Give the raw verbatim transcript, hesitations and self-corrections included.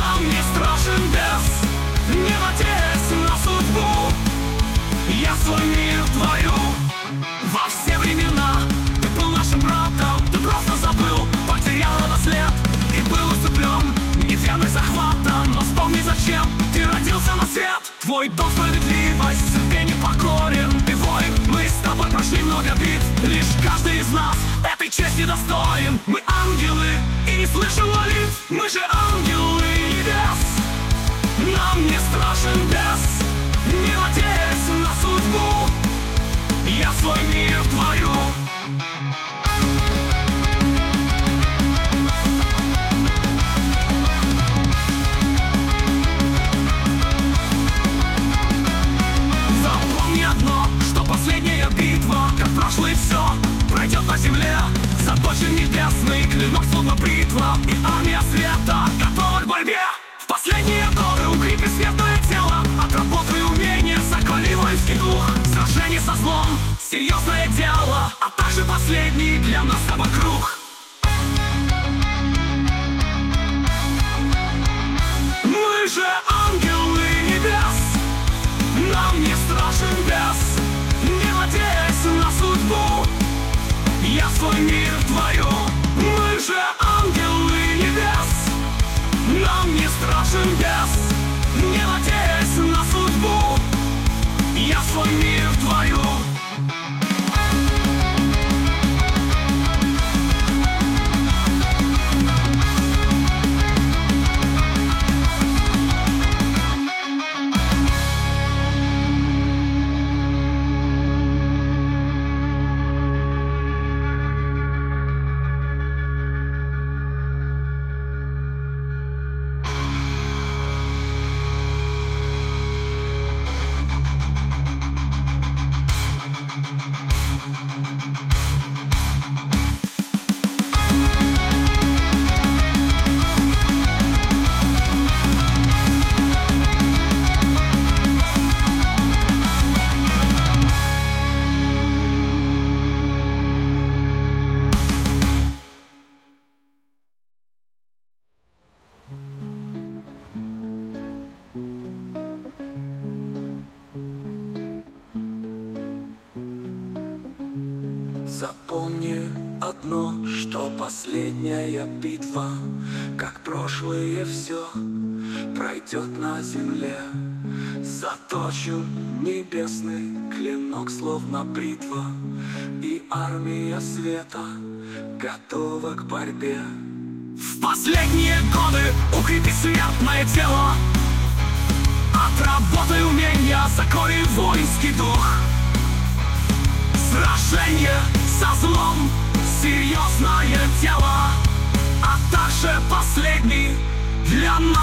Нам не страшен бес, не надеясь на судьбу. Я свой мир творю во все времена. Ты был нашим братом, ты просто забыл, потерял нас след и был усыплен нетверным захватом. Но вспомни, зачем ты родился на свет. Твой дом справедливость, тебе не покорен. Ты воин, мы с тобой прошли много битв. Лишь каждый из нас этой чести достоин. Мы ангелы и не слышим молитв. Мы же ангелы небес. Нам не страшен бес, не надеясь на судьбу. Я свой мир творю. Запомни одно, что последняя битва, как прошлое все, пройдет на земле. Заточен небесный клинок, словно бритва, и армия света готова к борьбе. В последние годы укрепи светлое тело, отработай умения, закали воинский дух. Сражение со злом — серьезное дело, а также последний для нас с тобой круг. Мы же ангелы небес. Нам не страшен бес, не надеясь на судьбу. Я свой мир творю. Мы же ангелы небес. Нам не страшен бес, не надеясь на судьбу. Я свой мир творю. Запомни одно, что последняя битва, как прошлое все, пройдет на земле. Заточен небесный клинок, словно бритва, и армия света готова к борьбе. В последние годы укрепи светлое тело, отработай умения, закори воинский дух. Сражение со злом — серьезное дело, а также последний для нас.